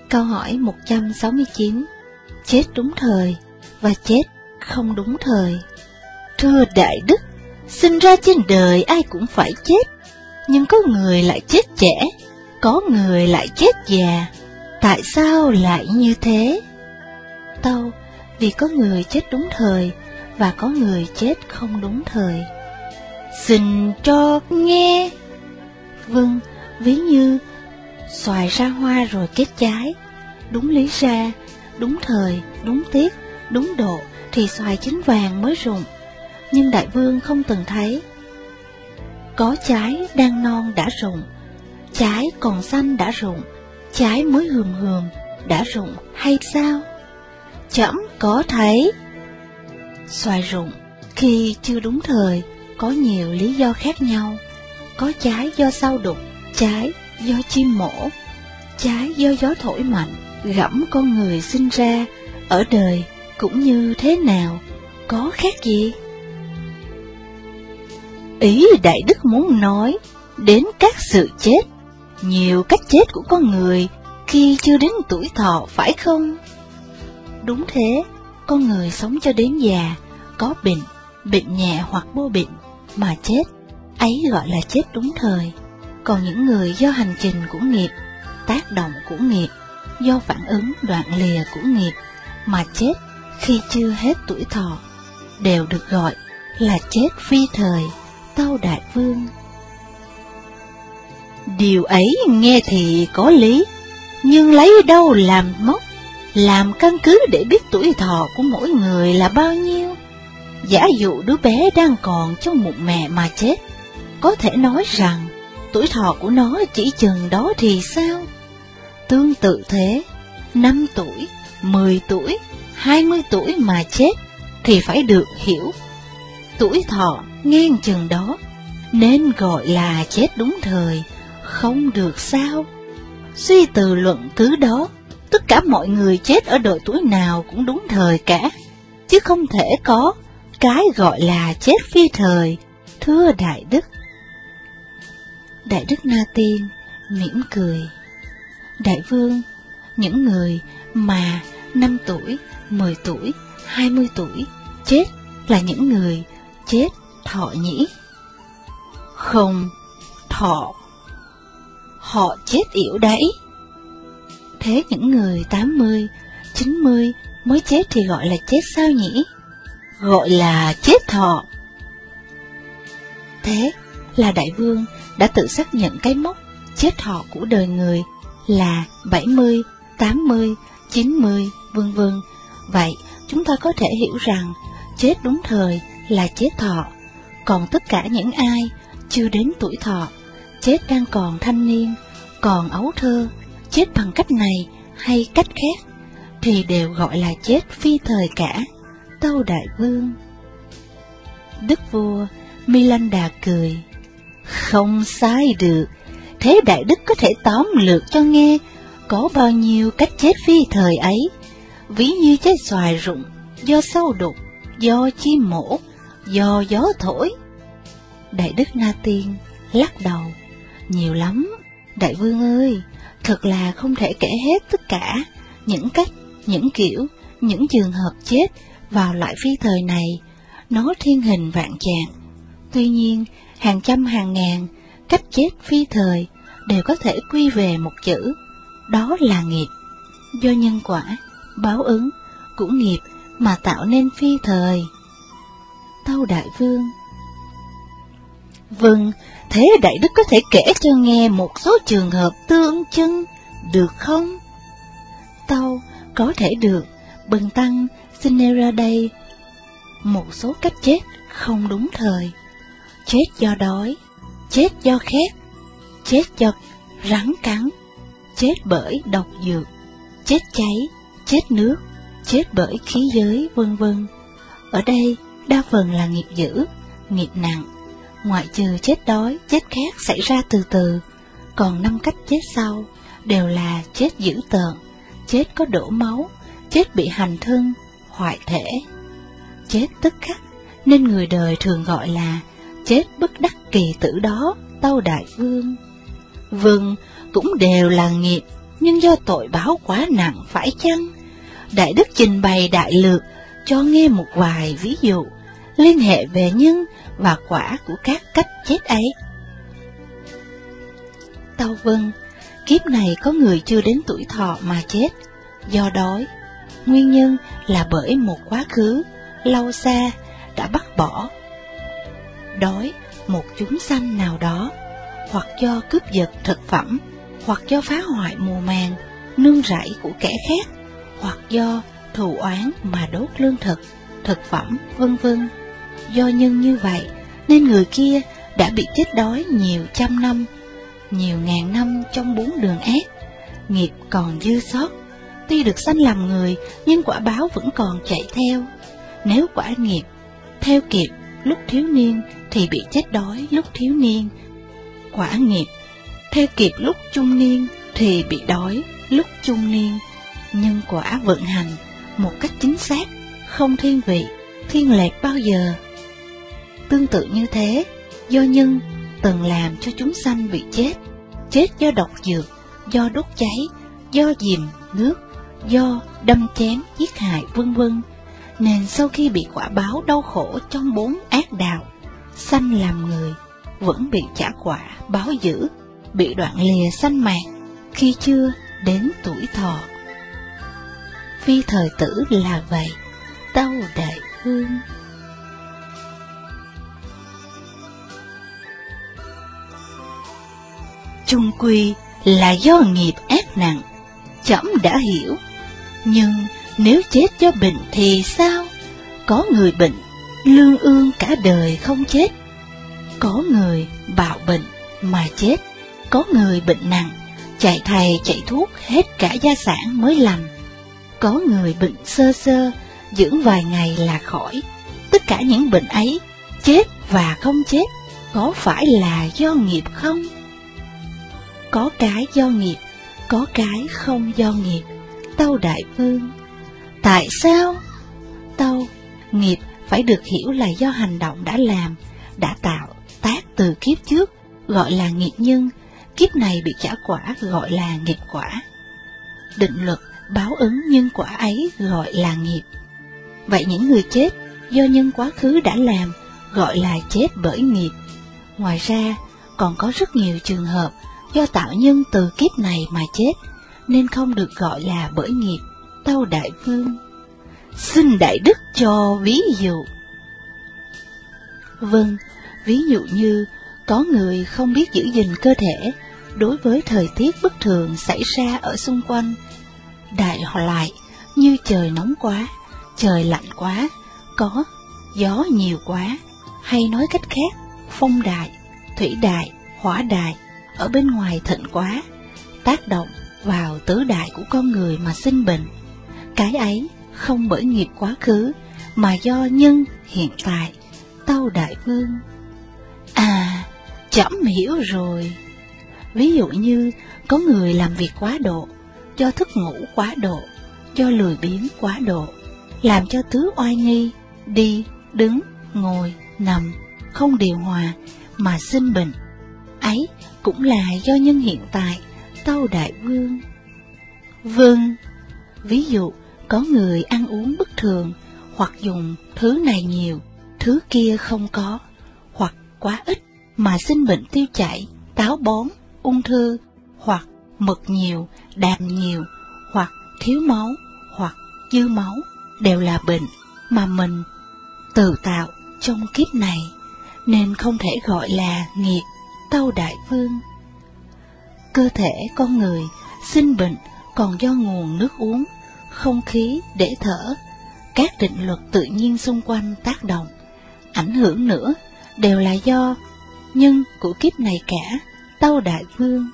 Câu hỏi 169. Chết đúng thời và chết không đúng thời. Thưa Đại Đức, sinh ra trên đời ai cũng phải chết, nhưng có người lại chết trẻ, có người lại chết già. Tại sao lại như thế? Tâu, vì có người chết đúng thời và có người chết không đúng thời. Xin cho nghe. Vâng, ví như xoài ra hoa rồi kết trái. Đúng lý ra, đúng thời, đúng tiết, đúng độ thì xoài chín vàng mới rụng. Nhưng đại vương không từng thấy. Có trái đang non đã rụng, trái còn xanh đã rụng, trái mới hườm hườm đã rụng hay sao? Trẫm có thấy. Xoài rụng khi chưa đúng thời có nhiều lý do khác nhau. Có trái do sau đục, trái do chim mổ, trái do gió thổi mạnh. Gẫm con người sinh ra ở đời cũng như thế nào, có khác gì? Ý Đại Đức muốn nói đến các sự chết, nhiều cách chết của con người khi chưa đến tuổi thọ, phải không? Đúng thế, con người sống cho đến già, có bệnh, bệnh nhẹ hoặc vô bệnh mà chết, ấy gọi là chết đúng thời. Còn những người do hành trình của nghiệp, tác động của nghiệp, do phản ứng đoạn lìa của nghiệp mà chết khi chưa hết tuổi thọ, đều được gọi là chết phi thời. Tâu Đại Vương, điều ấy nghe thì có lý, nhưng lấy đâu làm mốc, làm căn cứ để biết tuổi thọ của mỗi người là bao nhiêu? Giả dụ đứa bé đang còn trong bụng mẹ mà chết, có thể nói rằng tuổi thọ của nó chỉ chừng đó thì sao? Tương tự thế, 5 tuổi, 10 tuổi, 20 tuổi mà chết thì phải được hiểu tuổi thọ ngang chừng đó, nên gọi là chết đúng thời, không được sao? Suy từ luận cứ đó, tất cả mọi người chết ở độ tuổi nào cũng đúng thời cả, chứ không thể có cái gọi là chết phi thời, thưa Đại Đức. Đại Đức Na Tiên mỉm cười. Đại Vương, những người mà 5 tuổi, 10 tuổi, 20 tuổi chết là những người chết thọ nhĩ? Không, thọ. Họ chết yểu đấy. Thế những người 80, 90 mới chết thì gọi là chết sao nhỉ? Gọi là chết thọ. Thế là Đại Vương đã tự xác nhận cái mốc chết thọ của đời người là 70, 80, 90, vân vân. Vậy chúng ta có thể hiểu rằng chết đúng thời là chết thọ. Còn tất cả những ai chưa đến tuổi thọ, chết đang còn thanh niên, còn ấu thơ, chết bằng cách này hay cách khác, thì đều gọi là chết phi thời cả. Tâu Đại Vương. Đức vua Milanda cười. Không sai được. Thế Đại Đức có thể tóm lược cho nghe có bao nhiêu cách chết phi thời ấy, ví như trái xoài rụng do sâu đục, do chim mổ, do gió thổi? Đại Đức Na Tiên lắc đầu. Nhiều lắm, Đại Vương ơi, thật là không thể kể hết tất cả những cách, những kiểu, những trường hợp chết vào loại phi thời này. Nó thiên hình vạn trạng. Tuy nhiên, hàng trăm hàng ngàn cách chết phi thời đều có thể quy về một chữ, đó là nghiệp. Do nhân quả, báo ứng của nghiệp mà tạo nên phi thời. Tâu Đại Vương. Vâng, thế Đại Đức có thể kể cho nghe một số trường hợp tương chân, được không? Tâu, có thể được. Bần tăng xin nêu ra đây một số cách chết không đúng thời. Chết do đói, chết do khét, chết do rắn cắn, chết bởi độc dược, chết cháy, chết nước, chết bởi khí giới, vân vân. Ở đây đa phần là nghiệp dữ, nghiệp nặng. Ngoại trừ chết đói, chết khát xảy ra từ từ, còn 5 cách chết sau đều là chết dữ tợn, chết có đổ máu, chết bị hành thân, hoại thể, chết tức khắc, nên người đời thường gọi là chết bất đắc kỳ tử đó. Tâu Đại Vương. Vâng, cũng đều là nghiệp, nhưng do tội báo quá nặng phải chăng? Đại đức trình bày đại lược cho nghe một vài ví dụ liên hệ về nhân và quả của các cách chết ấy. Tâu vâng, kiếp này có người chưa đến tuổi thọ mà chết do đói. Nguyên nhân là bởi một quá khứ lâu xa đã bắt bỏ đói một chúng sanh nào đó, hoặc do cướp giật thực phẩm, hoặc do phá hoại mùa màng, nương rẫy của kẻ khác, hoặc do thù oán mà đốt lương thực, thực phẩm, vân vân. Do nhân như vậy nên người kia đã bị chết đói nhiều trăm năm, nhiều ngàn năm trong 4 đường ác. Nghiệp còn dư sót, tuy được sanh làm người nhưng quả báo vẫn còn chạy theo. Nếu quả nghiệp theo kịp lúc thiếu niên thì bị chết đói lúc thiếu niên. Quả nghiệp theo kịp lúc trung niên thì bị đói lúc trung niên. Nhân quả vận hành một cách chính xác, không thiên vị, thiên lệch bao giờ. Tương tự như thế, do nhân từng làm cho chúng sanh bị chết do độc dược, do đốt cháy, do dìm nước, do đâm chém giết hại vân vân, nên sau khi bị quả báo đau khổ trong 4 ác đạo, sanh làm người vẫn bị trả quả báo dữ, bị đoạn lìa sanh mạng khi chưa đến tuổi thọ. Phi thời tử là vậy, Tâu Đại Vương. Chung quy là do nghiệp ác nặng, trẫm đã hiểu. Nhưng nếu chết do bệnh thì sao? Có người bệnh lương ương cả đời không chết, có người bạo bệnh mà chết, có người bệnh nặng chạy thầy chạy thuốc hết cả gia sản mới lành, có người bệnh sơ sơ dưỡng vài ngày là khỏi. Tất cả những bệnh ấy, chết và không chết, có phải là do nghiệp không? Có cái do nghiệp, có cái không do nghiệp. Tâu Đại Vương. Tại sao? Tâu, nghiệp phải được hiểu là do hành động đã làm, đã tạo tác từ kiếp trước, gọi là nghiệp nhân. Kiếp này bị trả quả gọi là nghiệp quả. Định luật báo ứng nhân quả ấy gọi là nghiệp. Vậy những người chết do nhân quá khứ đã làm gọi là chết bởi nghiệp. Ngoài ra còn có rất nhiều trường hợp do tạo nhân từ kiếp này mà chết, nên không được gọi là bởi nghiệp. Tâu Đại Vương. Xin Đại Đức cho ví dụ. Vâng, ví dụ như có người không biết giữ gìn cơ thể đối với thời tiết bất thường xảy ra ở xung quanh. Đại loại như trời nóng quá, trời lạnh quá, có gió nhiều quá, hay nói cách khác, phong đại, thủy đại, hỏa đại ở bên ngoài thịnh quá, tác động vào tứ đại của con người mà sinh bệnh. Cái ấy không bởi nghiệp quá khứ, mà do nhân hiện tại. Tâu Đại Vương. À, trẫm hiểu rồi. Ví dụ như có người làm việc quá độ, do thức ngủ quá độ, do lười biếng quá độ, làm cho tứ oai nghi, đi, đứng, ngồi, nằm, không điều hòa, mà sinh bệnh. Ấy cũng là do nhân hiện tại. Tâu Đại Vương. Vâng, ví dụ có người ăn uống bất thường, hoặc dùng thứ này nhiều, thứ kia không có, hoặc quá ít mà sinh bệnh tiêu chảy, táo bón, ung thư, hoặc mật nhiều, đạm nhiều, hoặc thiếu máu, hoặc dư máu, đều là bệnh mà mình tự tạo trong kiếp này, nên không thể gọi là nghiệp. Tâu Đại Vương. Cơ thể con người sinh bệnh còn do nguồn nước uống, không khí để thở, các định luật tự nhiên xung quanh tác động, ảnh hưởng nữa, đều là do nhân của kiếp này cả. Tâu Đại Vương.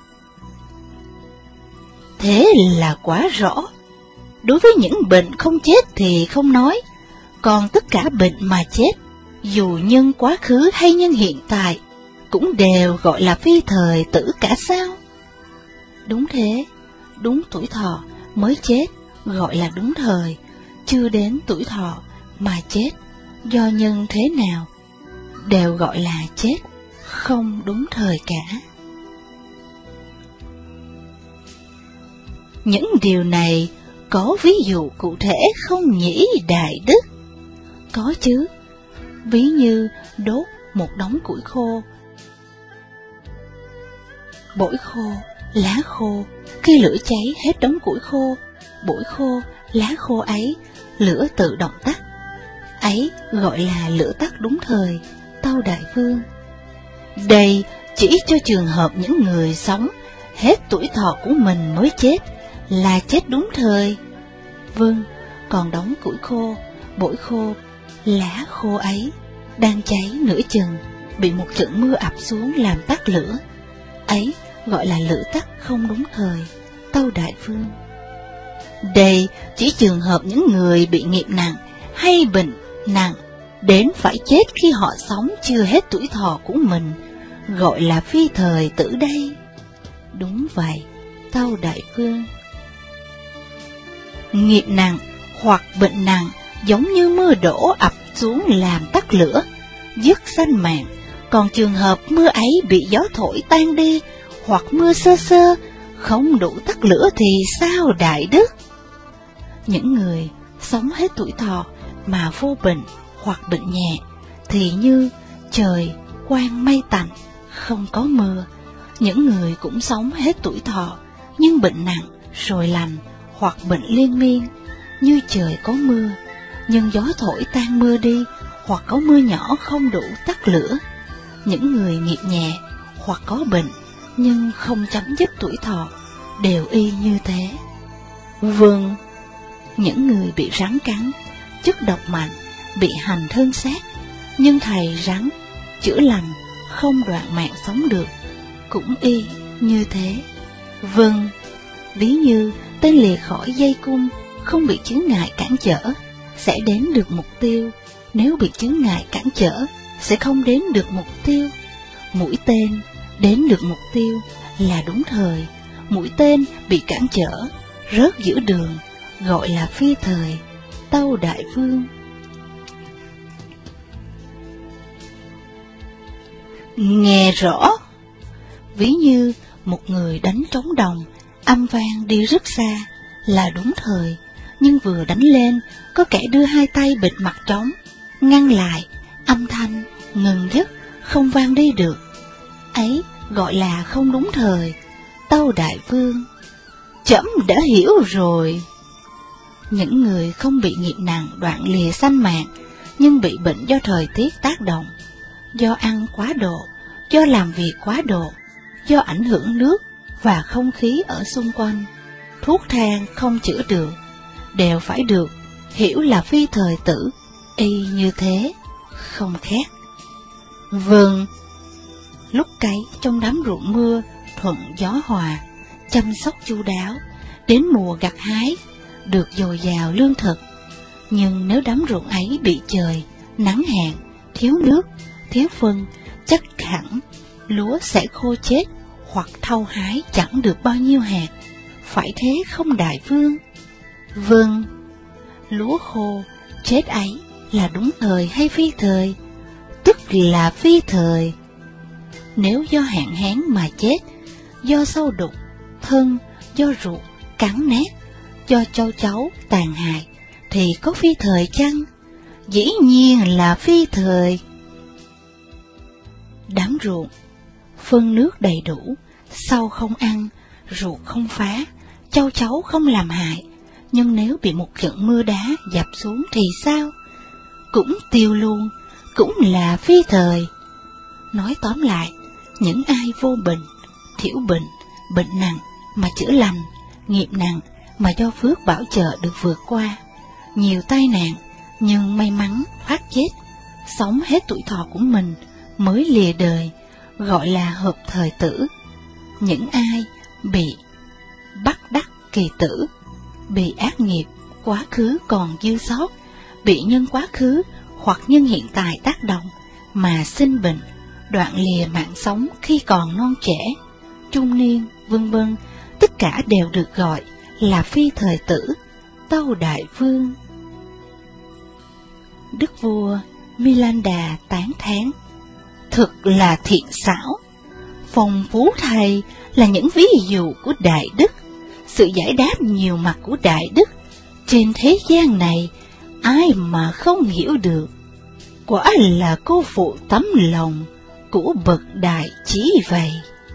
Thế là quá rõ. Đối với những bệnh không chết thì không nói, còn tất cả bệnh mà chết, dù nhân quá khứ hay nhân hiện tại, cũng đều gọi là phi thời tử cả sao? Đúng thế, đúng tuổi thọ mới chết gọi là đúng thời, chưa đến tuổi thọ mà chết, do nhân thế nào, đều gọi là chết, không đúng thời cả. Những điều này có ví dụ cụ thể không nhỉ Đại Đức? Có chứ, ví như đốt một đống củi khô, bổi khô, lá khô. Khi lửa cháy hết đống củi khô, bổi khô, lá khô ấy, lửa tự động tắt. Ấy gọi là lửa tắt đúng thời, Tâu Đại Vương. Đây chỉ cho trường hợp những người sống hết tuổi thọ của mình mới chết, là chết đúng thời. Vâng, còn đống củi khô, bổi khô, lá khô ấy đang cháy nửa chừng, bị một trận mưa ập xuống làm tắt lửa. Ấy gọi là lửa tắt không đúng thời, Tâu Đại Vương. Đây chỉ trường hợp những người bị nghiệp nặng hay bệnh nặng đến phải chết khi họ sống chưa hết tuổi thọ của mình, gọi là phi thời tử đây. Đúng vậy, Tâu Đại Vương. Nghiệp nặng hoặc bệnh nặng giống như mưa đổ ập xuống làm tắt lửa, dứt sanh mạng. Còn trường hợp mưa ấy bị gió thổi tan đi, hoặc mưa sơ sơ không đủ tắt lửa thì sao Đại Đức? Những người sống hết tuổi thọ mà vô bệnh hoặc bệnh nhẹ thì như trời quang mây tạnh, không có mưa. Những người cũng sống hết tuổi thọ nhưng bệnh nặng rồi lành, hoặc bệnh liên miên, như trời có mưa nhưng gió thổi tan mưa đi, hoặc có mưa nhỏ không đủ tắt lửa. Những người nghiệp nhẹ hoặc có bệnh nhưng không chấm dứt tuổi thọ đều y như thế. Vâng, những người bị rắn cắn, chất độc mạnh, bị hành thân xác, nhưng thầy rắn chữa lành không đoạn mạng sống được, cũng y như thế. Vâng, ví như tên lìa khỏi dây cung, không bị chướng ngại cản trở, sẽ đến được mục tiêu. Nếu bị chướng ngại cản trở, sẽ không đến được mục tiêu. Mũi tên đến được mục tiêu là đúng thời, mũi tên bị cản trở, rớt giữa đường, gọi là phi thời, Tâu Đại Vương. Nghe rõ, ví như một người đánh trống đồng, âm vang đi rất xa, là đúng thời, nhưng vừa đánh lên, có kẻ đưa hai tay bịt mặt trống, ngăn lại, âm thanh ngừng dứt, không vang đi được. Ấy gọi là không đúng thời, Tâu Đại Vương. Trẫm đã hiểu rồi. Những người không bị nghiệp nặng đoạn lìa sanh mạng, nhưng bị bệnh do thời tiết tác động, do ăn quá độ, do làm việc quá độ, do ảnh hưởng nước và không khí ở xung quanh, thuốc thang không chữa được, đều phải được hiểu là phi thời tử, y như thế, không khác. Vâng, lúc cấy trong đám ruộng mưa thuận gió hòa, chăm sóc chu đáo, đến mùa gặt hái được dồi dào lương thực. Nhưng nếu đám ruộng ấy bị trời nắng hạn, thiếu nước, thiếu phân, chắc hẳn lúa sẽ khô chết, hoặc thâu hái chẳng được bao nhiêu hạt. Phải thế không Đại Vương? Vâng, lúa khô chết ấy là đúng thời hay phi thời? Tức là phi thời. Nếu do hạn hán mà chết, do sâu đục thân, do ruột cắn nát, do châu chấu tàn hại, thì có phi thời chăng? Dĩ nhiên là phi thời. Đám ruộng phân nước đầy đủ, sâu không ăn, ruột không phá, châu chấu không làm hại, nhưng nếu bị một trận mưa đá dập xuống thì sao? Cũng tiêu luôn, cũng là phi thời. Nói tóm lại, những ai vô bệnh, thiểu bệnh, bệnh nặng mà chữa lành, nghiệp nặng mà do phước bảo trợ được vượt qua, nhiều tai nạn nhưng may mắn thoát chết, sống hết tuổi thọ của mình mới lìa đời, gọi là hợp thời tử. Những ai bị bắt đắc kỳ tử, bị ác nghiệp quá khứ còn dư sót, bị nhân quá khứ hoặc nhân hiện tại tác động mà sinh bệnh, đoạn lìa mạng sống khi còn non trẻ, trung niên, vân vân, tất cả đều được gọi là phi thời tử, Tâu Đại Vương. Đức vua Milanda tán thán: thực là thiện xảo, phong phú thầy là những ví dụ của đại đức, sự giải đáp nhiều mặt của đại đức trên thế gian này, ai mà không hiểu được. Quả là cô phụ tấm lòng của bậc đại trí vậy.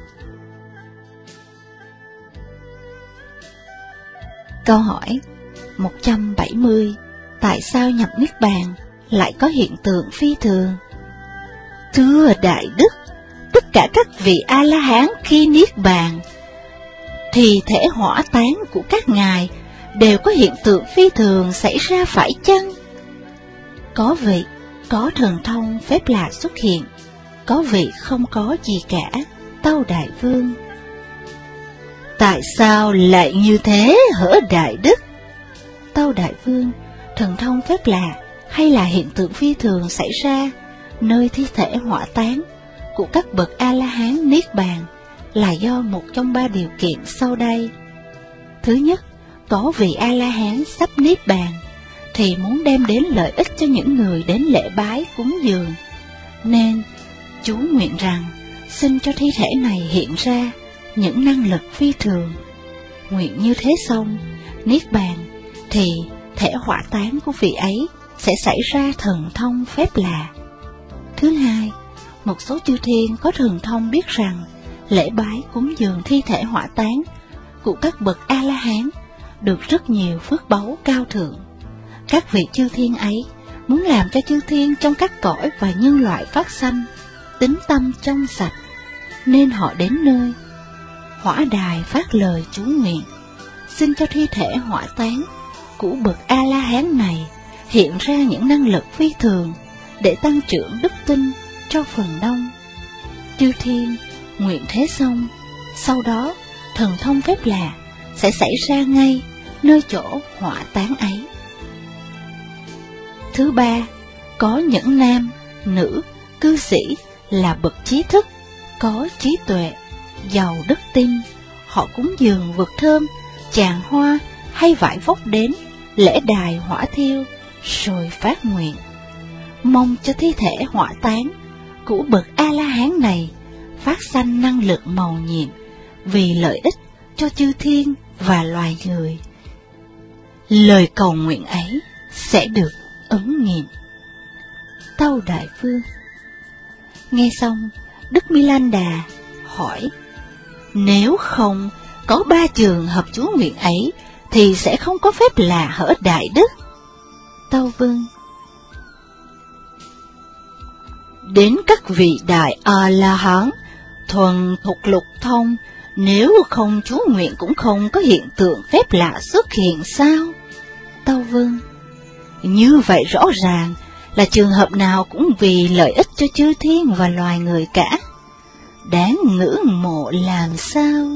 Câu hỏi 170. Tại sao nhập Niết Bàn lại có hiện tượng phi thường? Thưa đại đức, tất cả các vị A-la-hán khi Niết Bàn thì thể hỏa tán của các ngài đều có hiện tượng phi thường xảy ra phải chăng? Có vị có thần thông phép lạ xuất hiện, có vị không có gì cả, tâu đại vương. Tại sao lại như thế hở đại đức? Tâu đại vương, thần thông phép lạ hay là hiện tượng phi thường xảy ra nơi thi thể hỏa tán của các bậc A-la-hán Niết Bàn là do một trong 3 điều kiện sau đây. Thứ nhất, có vị A-la-hán sắp Niết Bàn thì muốn đem đến lợi ích cho những người đến lễ bái cúng dường, nên chú nguyện rằng xin cho thi thể này hiện ra những năng lực phi thường. Nguyện như thế xong, Niết Bàn thì thể hỏa tán của vị ấy sẽ xảy ra thần thông phép lạ. Thứ hai, một số chư thiên có thần thông biết rằng lễ bái cúng dường thi thể hỏa tán của các bậc A-la-hán được rất nhiều phước báu cao thượng. Các vị chư thiên ấy muốn làm cho chư thiên trong các cõi và nhân loại phát sanh tín tâm trong sạch, nên họ đến nơi hỏa đài phát lời chú nguyện, xin cho thi thể hỏa tán của bậc A-la-hán này hiện ra những năng lực phi thường để tăng trưởng đức tin cho phần đông. Chư thiên nguyện thế xong, sau đó thần thông phép lạ sẽ xảy ra ngay nơi chỗ hỏa tán ấy. Thứ ba, có những nam, nữ, cư sĩ là bậc trí thức, có trí tuệ, giàu đức tin, họ cúng dường vật thơm, tràng hoa hay vải vóc đến lễ đài hỏa thiêu, rồi phát nguyện mong cho thi thể hỏa tán của bậc A-la-hán này phát sanh năng lực mầu nhiệm vì lợi ích cho chư thiên và loài người. Lời cầu nguyện ấy sẽ được ứng nghiệm. Tâu đại vương. Nghe xong, Đức Mi-lan-đà hỏi: nếu không có 3 trường hợp chú nguyện ấy thì sẽ không có phép lạ hở đại đức? Tâu vương. Đến các vị đại A-la-hán thuần thục lục thông, nếu không chú nguyện cũng không có hiện tượng phép lạ xuất hiện sao? Tâu vương. Như vậy rõ ràng là trường hợp nào cũng vì lợi ích cho chư thiên và loài người cả. Đáng ngưỡng mộ làm sao?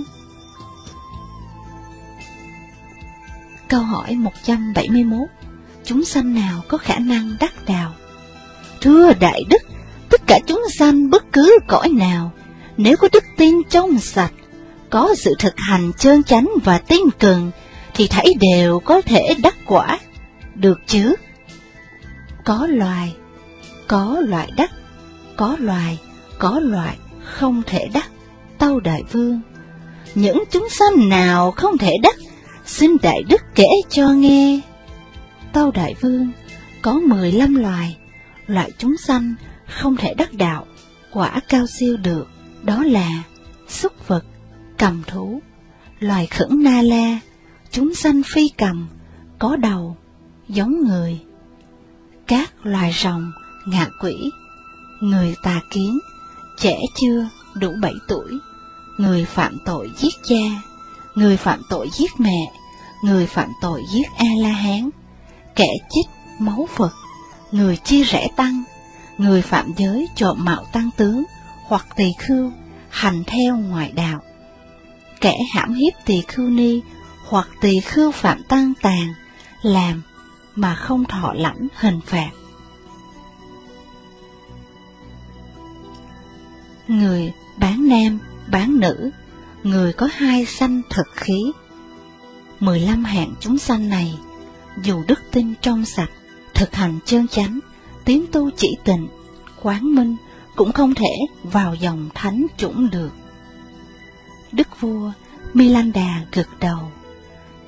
Câu hỏi 171. Chúng sanh nào có khả năng đắc đạo? Thưa đại đức, tất cả chúng sanh bất cứ cõi nào, nếu có đức tin trong sạch, có sự thực hành chân chánh và tinh cần, thì thảy đều có thể đắc quả, được chứ? Có loài đắc, có loài không thể đắc. Tâu đại vương. Những chúng sanh nào không thể đắc, xin đại đức kể cho nghe. Tâu đại vương. Có 15 loài, loại chúng sanh không thể đắc đạo, quả cao siêu được, đó là súc vật, cầm thú, loài khẩn na la, chúng sanh phi cầm, có đầu, giống người, các loài rồng, ngạ quỷ, người tà kiến, trẻ chưa đủ 7 tuổi, người phạm tội giết cha, người phạm tội giết mẹ, người phạm tội giết A-la-hán, kẻ chích máu Phật, người chia rẽ tăng, người phạm giới trộm mạo tăng tướng hoặc tỳ khưu hành theo ngoại đạo, kẻ hãm hiếp tỳ khưu ni hoặc tỳ khưu phạm tăng tàn làm mà không thọ lãnh hình phạt, người bán nam bán nữ, người có 2 sanh thực khí. 15 hạng chúng sanh này, dù đức tin trong sạch, thực hành chân chánh, tiến tu chỉ tịnh, quán minh, cũng không thể vào dòng thánh chủng được. Đức vua Mi-lan-đà gật đầu,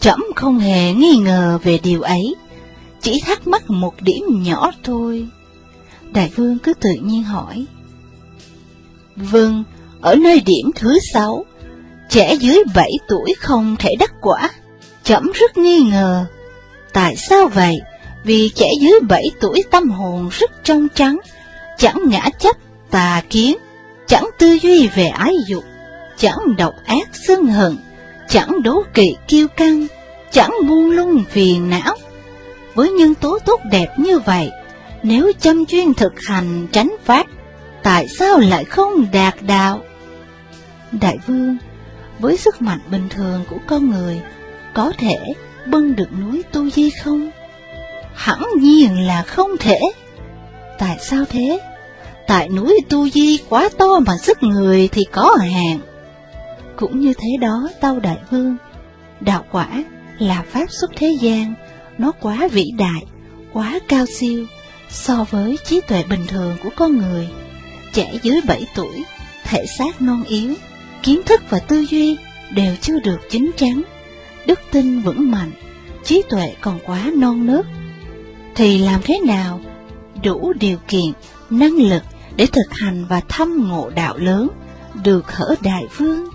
Trẫm không hề nghi ngờ về điều ấy, chỉ thắc mắc một điểm nhỏ thôi. Đại vương cứ tự nhiên hỏi. Vâng, ở nơi điểm thứ 6, trẻ dưới 7 tuổi không thể đắc quả. Trẫm rất nghi ngờ. Tại sao vậy? Vì trẻ dưới 7 tuổi tâm hồn rất trong trắng, chẳng ngã chấp tà kiến, chẳng tư duy về ái dục, chẳng độc ác sân hận, chẳng đố kỵ kiêu căng, chẳng buông lung phiền não. Với nhân tố tốt đẹp như vậy, nếu chăm chuyên thực hành chánh pháp, tại sao lại không đạt đạo? Đại vương, với sức mạnh bình thường của con người, có thể bưng được núi Tu Di không? Hẳn nhiên là không thể. Tại sao thế? Tại núi Tu Di quá to mà sức người thì có hạn. Cũng như thế đó tâu đại vương, đạo quả là pháp xuất thế gian, nó quá vĩ đại, quá cao siêu so với trí tuệ bình thường của con người. Trẻ dưới 7 tuổi, thể xác non yếu, kiến thức và tư duy đều chưa được chín chắn, đức tin vững mạnh, trí tuệ còn quá non nớt. Thì làm thế nào đủ điều kiện, năng lực để thực hành và thâm ngộ đạo lớn, được hở đại vương?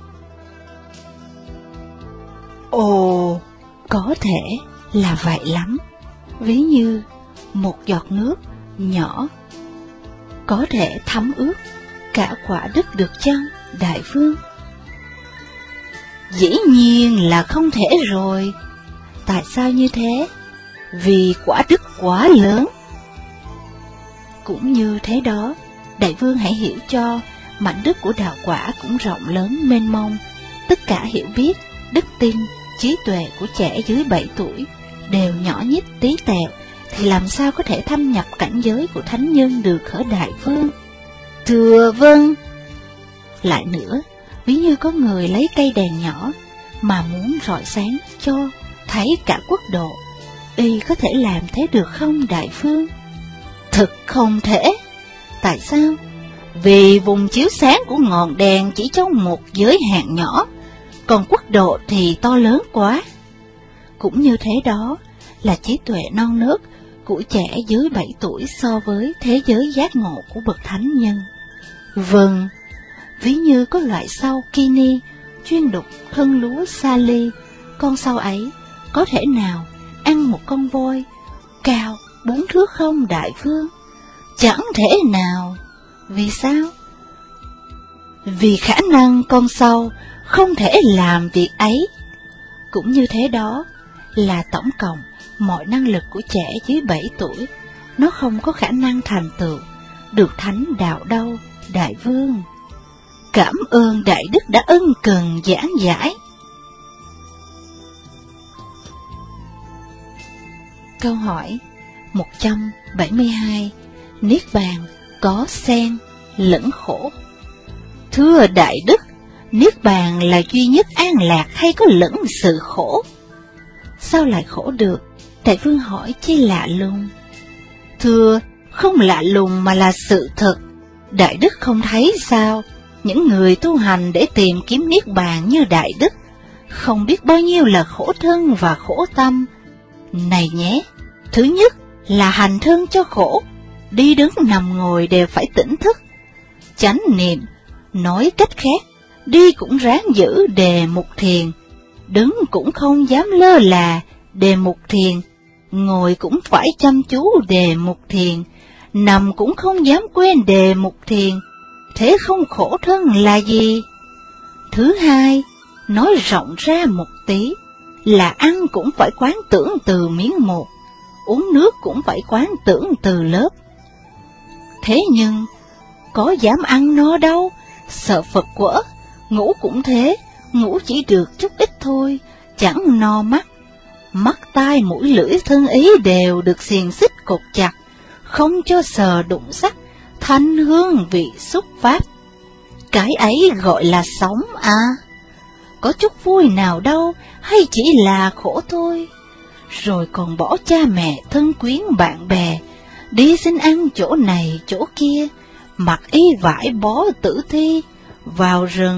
Ồ, có thể là vậy lắm. Ví như một giọt nước nhỏ có thể thấm ướt cả quả đất được chăng, đại vương? Dĩ nhiên là không thể rồi. Tại sao như thế? Vì quả đất quá lớn. Cũng như thế đó, đại vương hãy hiểu cho, mảnh đất của đạo quả cũng rộng lớn mênh mông. Tất cả hiểu biết, đức tin, trí tuệ của trẻ dưới 7 tuổi đều nhỏ nhít tí tẹo, thì làm sao có thể thâm nhập cảnh giới của thánh nhân được hở đại vương? Thưa vâng. Lại nữa, ví như có người lấy cây đèn nhỏ mà muốn rọi sáng cho thấy cả quốc độ, y có thể làm thế được không đại vương? Thực không thể. Tại sao? Vì vùng chiếu sáng của ngọn đèn chỉ trong một giới hạn nhỏ, còn quốc độ thì to lớn quá. Cũng như thế đó là trí tuệ non nớt của trẻ dưới 7 tuổi so với thế giới giác ngộ của bậc thánh nhân. Vâng, ví như có loại sâu Kini chuyên đục thân lúa sa ly, con sâu ấy có thể nào ăn một con voi cao 4 thước không đại vương? Chẳng thể nào. Vì sao? Vì khả năng con sâu không thể làm việc ấy. Cũng như thế đó là tổng cộng mọi năng lực của trẻ dưới 7 tuổi, nó không có khả năng thành tựu được thánh đạo đâu, đại vương. Cảm ơn đại đức đã ân cần giảng giải. Câu hỏi 172. Niết bàn có sen lẫn khổ? Thưa đại đức, niết bàn là duy nhất an lạc hay có lẫn sự khổ? Sao lại khổ được? Đại vương hỏi chi lạ lùng. Thưa, không lạ lùng mà là sự thật. Đại đức không thấy sao? Những người tu hành để tìm kiếm niết bàn như đại đức, không biết bao nhiêu là khổ thân và khổ tâm. Này nhé, thứ nhất là hành thân cho khổ, đi đứng nằm ngồi đều phải tỉnh thức, chánh niệm. Nói cách khác, đi cũng ráng giữ đề mục thiền, đứng cũng không dám lơ là đề mục thiền, ngồi cũng phải chăm chú đề mục thiền, nằm cũng không dám quên đề mục thiền. Thế không khổ thân là gì? Thứ hai, nói rộng ra một tí, là ăn cũng phải quán tưởng từ miếng một, uống nước cũng phải quán tưởng từ lớp. Thế nhưng, có dám ăn no đâu, sợ Phật quở. Ngủ cũng thế, ngủ chỉ được chút ít thôi, chẳng no mắt. Mắt tai mũi lưỡi thân ý đều được xiềng xích cột chặt, không cho sờ đụng sắc, thanh hương vị xúc pháp. Cái ấy gọi là sống à? Có chút vui nào đâu, hay chỉ là khổ thôi. Rồi còn bỏ cha mẹ, thân quyến, bạn bè, đi xin ăn chỗ này chỗ kia, mặc y vải bó tử thi, vào rừng,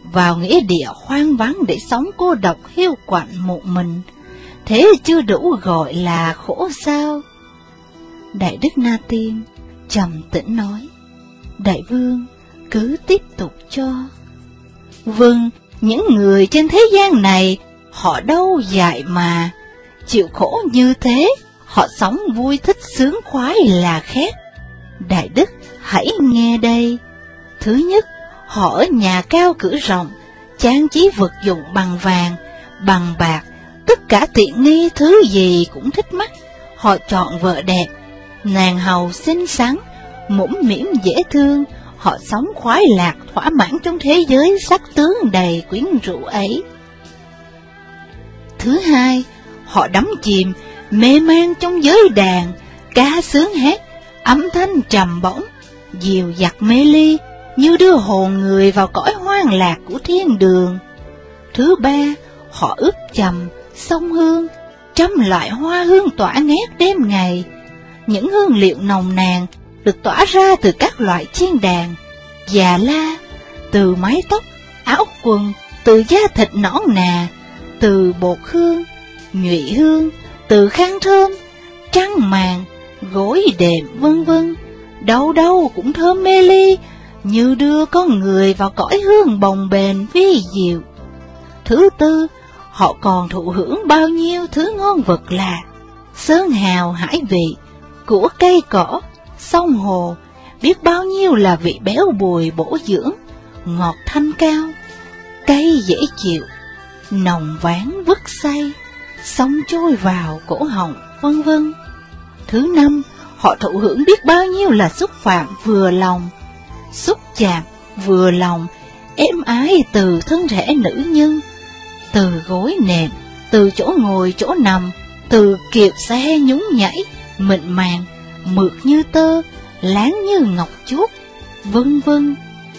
vào nghĩa địa hoang vắng để sống cô độc hiu quạnh một mình, thế chưa đủ gọi là khổ sao? Đại đức Na Tiên trầm tĩnh nói, đại vương cứ tiếp tục cho. Vâng, những người trên thế gian này, họ đâu dại mà, chịu khổ như thế, họ sống vui thích sướng khoái là khác. Đại đức hãy nghe đây. Thứ nhất, họ ở nhà cao cửa rộng, trang trí vật dụng bằng vàng, bằng bạc, tất cả tiện nghi thứ gì cũng thích mắt. Họ chọn vợ đẹp, nàng hầu xinh xắn, mũm mĩm dễ thương. Họ sống khoái lạc thỏa mãn trong thế giới sắc tướng đầy quyến rũ ấy. Thứ hai, họ đắm chìm, mê man trong giới đàn, ca sướng hát, âm thanh trầm bổng, dịu dặt mê ly, như đưa hồn người vào cõi hoang lạc của thiên đường. Thứ ba, họ ướp trầm, xông hương, trăm loại hoa hương tỏa ngát đêm ngày. Những hương liệu nồng nàn được tỏa ra từ các loại chiên đàn, già la, từ mái tóc, áo quần, từ da thịt nõn nà, từ bột hương, nhụy hương, từ khăn thơm, trăng màn, gối đệm vân vân, đâu đâu cũng thơm mê ly, như đưa con người vào cõi hương bồng bềnh vi diệu. Thứ tư, họ còn thụ hưởng bao nhiêu thứ ngon vật lạ, sơn hào hải vị, của cây cỏ, sông hồ, biết bao nhiêu là vị béo bùi bổ dưỡng, ngọt thanh cao, cay dễ chịu, nồng ván vứt say, sông trôi vào cổ họng, vân vân. Thứ năm, họ thụ hưởng biết bao nhiêu là xúc phạm vừa lòng, xúc chạm vừa lòng, êm ái từ thân thể nữ nhân, từ gối nệm, từ chỗ ngồi chỗ nằm, từ kiệu xe nhún nhảy, mịn màng, mượt như tơ, láng như ngọc chuốt, vân vân.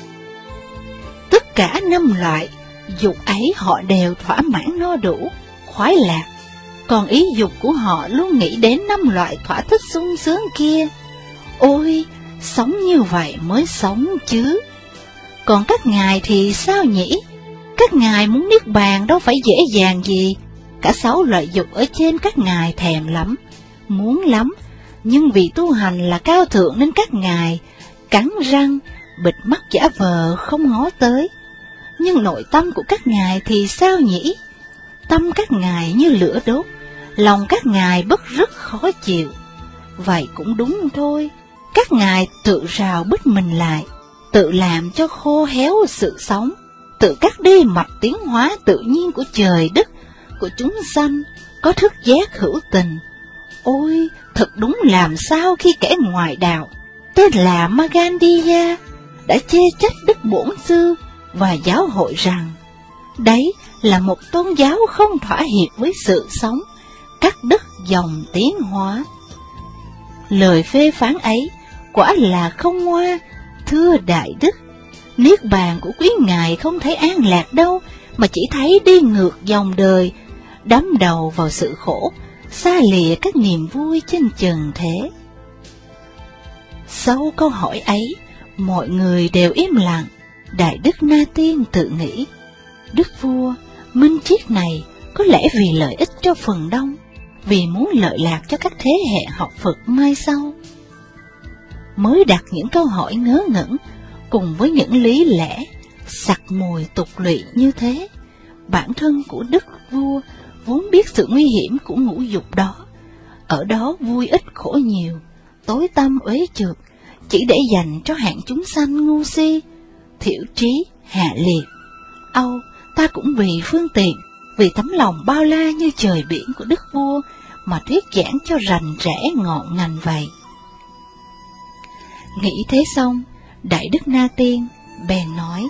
Tất cả năm loại dục ấy họ đều thỏa mãn no đủ, khoái lạc, còn ý dục của họ luôn nghĩ đến năm loại thỏa thích sung sướng kia. Ôi, sống như vậy mới sống chứ. Còn các ngài thì sao nhỉ? Các ngài muốn niết bàn đâu phải dễ dàng gì. Cả 6 loại dục ở trên các ngài thèm lắm, muốn lắm, nhưng vì tu hành là cao thượng nên các ngài cắn răng, bịt mắt giả vờ không ngó tới. Nhưng nội tâm của các ngài thì sao nhỉ? Tâm các ngài như lửa đốt, lòng các ngài bức rất khó chịu. Vậy cũng đúng thôi, các ngài tự rào bứt mình lại, tự làm cho khô héo sự sống, tự cắt đi mạch tiến hóa tự nhiên của trời đất, của chúng sanh, có thức giác hữu tình. Ôi, thật đúng làm sao khi kẻ ngoại đạo, tên là Magandiya, đã chê trách Đức Bổn Sư và giáo hội rằng, đấy là một tôn giáo không thỏa hiệp với sự sống, cắt đứt dòng tiến hóa. Lời phê phán ấy quả là không ngoa, thưa đại đức. Niết bàn của quý ngài không thấy an lạc đâu, mà chỉ thấy đi ngược dòng đời, đắm đầu vào sự khổ, xa lìa các niềm vui trên trần thế. Sau câu hỏi ấy, mọi người đều im lặng. Đại đức Na Tiên tự nghĩ, đức vua minh triết này có lẽ vì lợi ích cho phần đông, vì muốn lợi lạc cho các thế hệ học Phật mai sau, mới đặt những câu hỏi ngớ ngẩn cùng với những lý lẽ sặc mùi tục lụy như thế. Bản thân của đức vua vốn biết sự nguy hiểm của ngũ dục đó, ở đó vui ít khổ nhiều, tối tăm uế trượt, chỉ để dành cho hạng chúng sanh ngu si, thiểu trí, hạ liệt. Âu, ta cũng vì phương tiện, vì tấm lòng bao la như trời biển của đức vua mà thuyết giảng cho rành rẽ ngọn ngành vậy. Nghĩ thế xong, Đại đức Na Tiên bèn nói,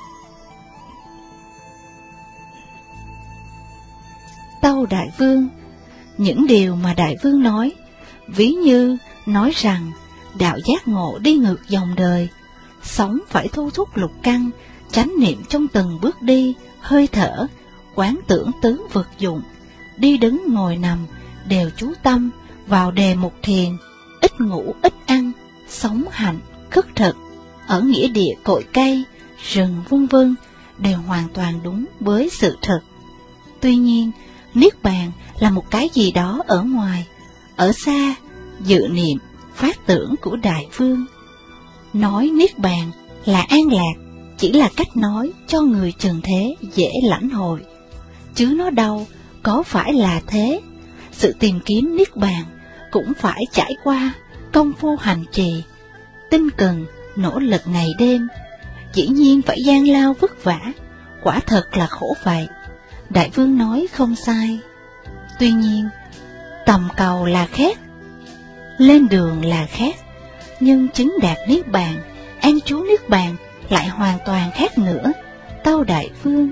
tâu đại vương, những điều mà đại vương nói, ví như nói rằng đạo giác ngộ đi ngược dòng đời, sống phải thu thúc lục căn, chánh niệm trong từng bước đi, hơi thở, quán tưởng tứ vật dụng, đi đứng ngồi nằm, đều chú tâm vào đề mục thiền, ít ngủ ít ăn, sống hạnh, khất thực, ở nghĩa địa cội cây, rừng vân vân, đều hoàn toàn đúng với sự thật. Tuy nhiên, Niết Bàn là một cái gì đó ở ngoài, ở xa, dự niệm, phát tưởng của Đại Vương. Nói Niết Bàn là an lạc chỉ là cách nói cho người trần thế dễ lãnh hội, chứ nó đâu có phải là thế. Sự tìm kiếm Niết Bàn cũng phải trải qua công phu hành trì, tinh cần, nỗ lực ngày đêm, dĩ nhiên phải gian lao vất vả, quả thật là khổ vậy. Đại Vương nói không sai. Tuy nhiên, tầm cầu là khác, lên đường là khác, nhưng chứng đạt Niết Bàn, an trú Niết Bàn lại hoàn toàn khác nữa. Tâu Đại Vương: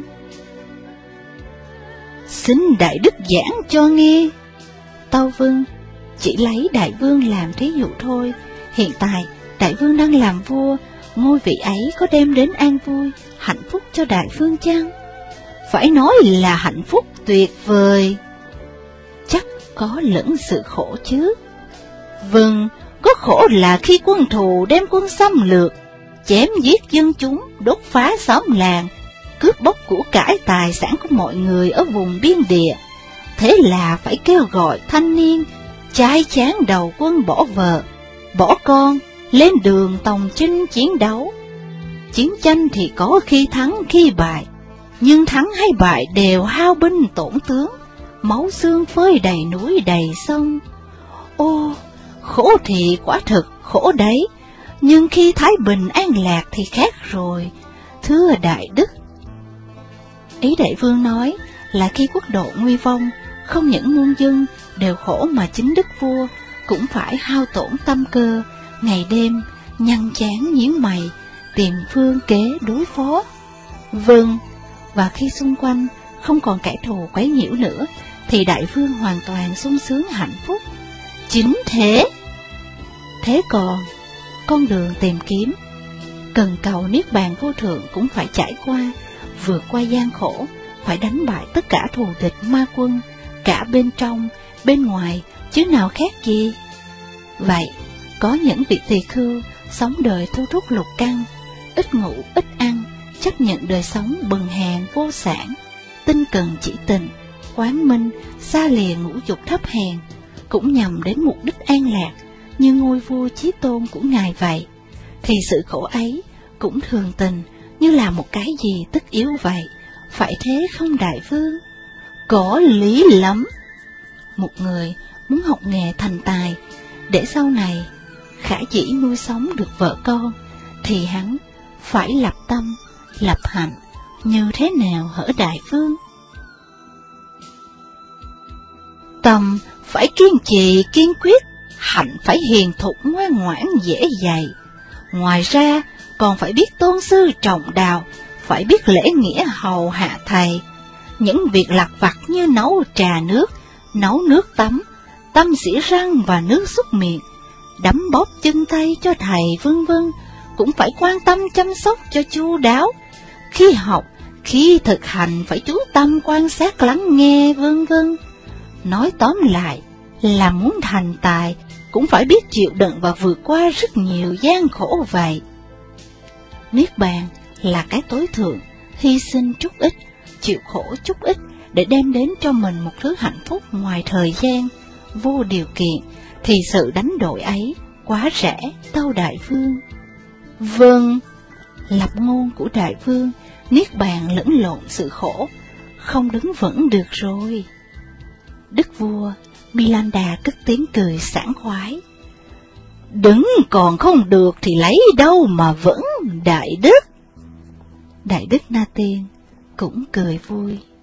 Xin Đại Đức giảng cho nghe. Tâu Vương: Chỉ lấy Đại Vương làm thí dụ thôi. Hiện tại Đại Vương đang làm vua, ngôi vị ấy có đem đến an vui, hạnh phúc cho Đại Vương chăng? Phải nói là hạnh phúc tuyệt vời. Chắc có lẫn sự khổ chứ? Vâng, có khổ là khi quân thù đem quân xâm lược, chém giết dân chúng, đốt phá xóm làng, cướp bóc của cải tài sản của mọi người ở vùng biên địa. Thế là phải kêu gọi thanh niên trai chán đầu quân bỏ vợ, bỏ con, lên đường tòng chinh chiến đấu. Chiến tranh thì có khi thắng khi bại, nhưng thắng hay bại đều hao binh tổn tướng, máu xương phơi đầy núi đầy sông. Ô, khổ thì quả thực khổ đấy, nhưng khi thái bình an lạc thì khác rồi, thưa Đại Đức. Ý Đại Vương nói là khi quốc độ nguy vong, không những muôn dân đều khổ mà chính đức vua cũng phải hao tổn tâm cơ, ngày đêm nhăn chán nhíu mày, tìm phương kế đối phó. Vâng, và khi xung quanh không còn kẻ thù quấy nhiễu nữa, thì Đại Vương hoàn toàn sung sướng hạnh phúc. Chính thế. Thế còn, con đường tìm kiếm, cần cầu Niết Bàn vô thượng cũng phải trải qua, vượt qua gian khổ, phải đánh bại tất cả thù địch ma quân, cả bên trong, bên ngoài, chứ nào khác gì. Vậy, có những vị tỳ khưu sống đời thu thúc lục căn, ít ngủ, ít ăn, chấp nhận đời sống bần hèn vô sản, tinh cần chỉ tình, quán minh, xa lìa ngũ dục thấp hèn, cũng nhằm đến mục đích an lạc như ngôi vua chí tôn của Ngài vậy, thì sự khổ ấy cũng thường tình như là một cái gì tất yếu vậy, phải thế không Đại Vương? Có lý lắm. Một người muốn học nghề thành tài để sau này khả dĩ nuôi sống được vợ con, thì hắn phải lập tâm, lập hạnh như thế nào hở Đại Vương? Tâm phải kiên trì kiên quyết, hạnh phải hiền thục ngoan ngoãn dễ dày. Ngoài ra còn phải biết tôn sư trọng đạo, phải biết lễ nghĩa hầu hạ thầy. Những việc lặt vặt như nấu trà nước, nấu nước tắm, tăm xỉa răng và nước súc miệng, đấm bóp chân tay cho thầy vân vân, cũng phải quan tâm chăm sóc cho chu đáo. Khi học, khi thực hành phải chú tâm quan sát lắng nghe vân vân. Nói tóm lại là muốn thành tài cũng phải biết chịu đựng và vượt qua rất nhiều gian khổ vậy. Niết Bàn là cái tối thượng, hy sinh chút ít, chịu khổ chút ít để đem đến cho mình một thứ hạnh phúc ngoài thời gian, vô điều kiện, thì sự đánh đổi ấy quá rẻ, tâu Đại Vương. Vâng, lập ngôn của Đại Vương, Niết Bàn lẫn lộn sự khổ, không đứng vững được rồi. Đức vua Milanda cất tiếng cười sảng khoái. Đứng còn không được thì lấy đâu mà vững, Đại Đức. Đại Đức Na Tiên cũng cười vui.